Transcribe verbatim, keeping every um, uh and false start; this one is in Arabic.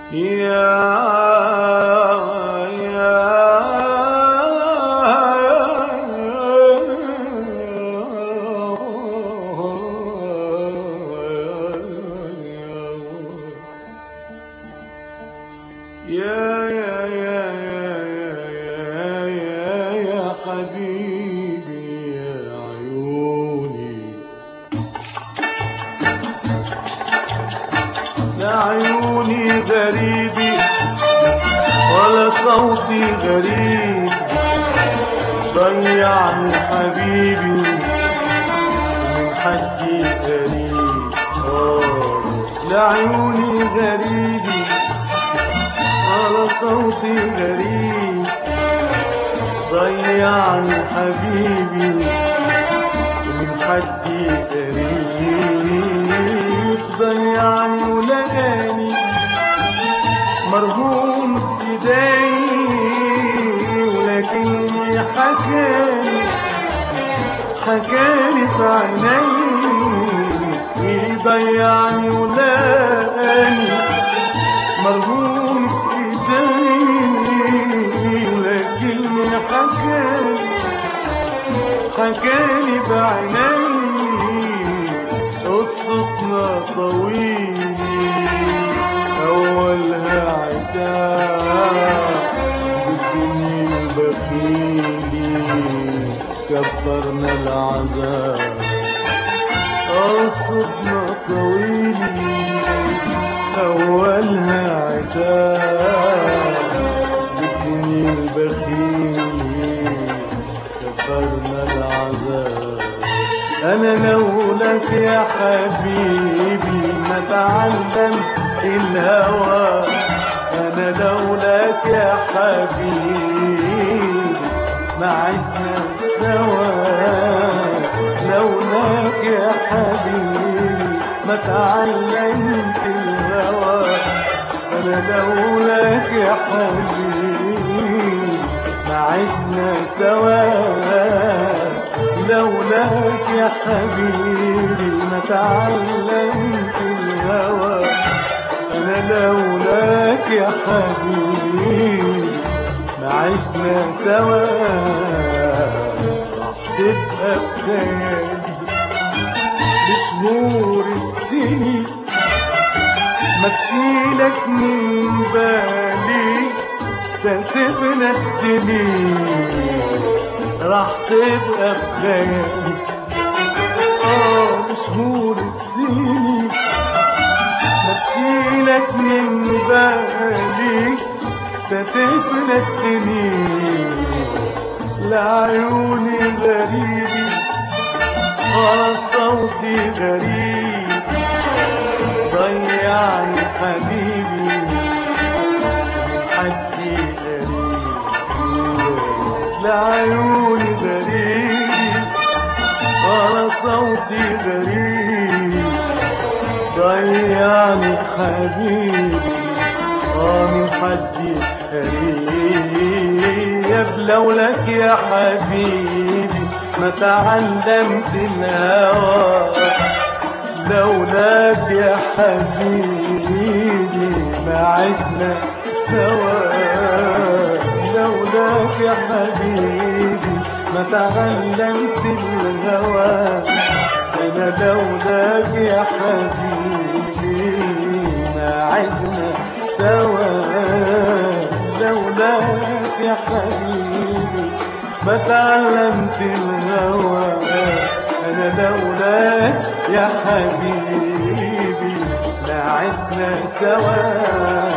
حبيبي يا عيوني، يا عيوني غريبي ولا صوتي غريب، ضيعني حبيبي من حدي قريب. آه لعيوني غريبي ولا صوتي غريب، ضيعني حبيبي من حدي قريب، ضيعني ولقاني مرهون ايدي، ولكني حكاني حكاني في عيني، ضيعني ولقاني مرهون ايدي، ولكني حكاني حكاني بعيني. قصتنا طويل أولها عتاب بالدنيا البخيل، كبرنا العذاب. قصتنا طويل أولها عتاب بالدنيا البخيل، كبرنا العذاب. أنا لولاك يا حبيبي ما تعلمت الهوى، أنا لولاك يا حبيبي ما عشنا سوا، لولاك يا حبيبي ما تعلمت الهوى، أنا لولاك يا حبيبي ما عشنا سوا، لولاك يا حبيبي ما تعلمت الهوى، أنا لولاك يا حبيبي ما عشنا سوا. راح تبقى بخيالي بشهور السنين، ما تشيلك من بالي ترتبنا الدنيا، راح تبقى بخيالي اه بشهور السنين، ما تشيلك من بالي ترتبنا الدنيا. لعيوني غريبي ولا صوتي غريب، ضيعني حبيبي من حدي قريب. لعيوني غريب ولا صوتي غريب، ضيعني حبيبي اه من حدي قريب. لولاك يا حبيبي ما تعلمت الهوى، لولاك يا حبيبي ما عشنا سوا، لولاك يا حبيبي ما تعلمت الهوى، أنا لولاك يا حبيبي ما عشنا سوا، لولاك يا حبيبي ما تعلمت الهوى، أنا لولاك يا حبيبي ما عشنا سوا.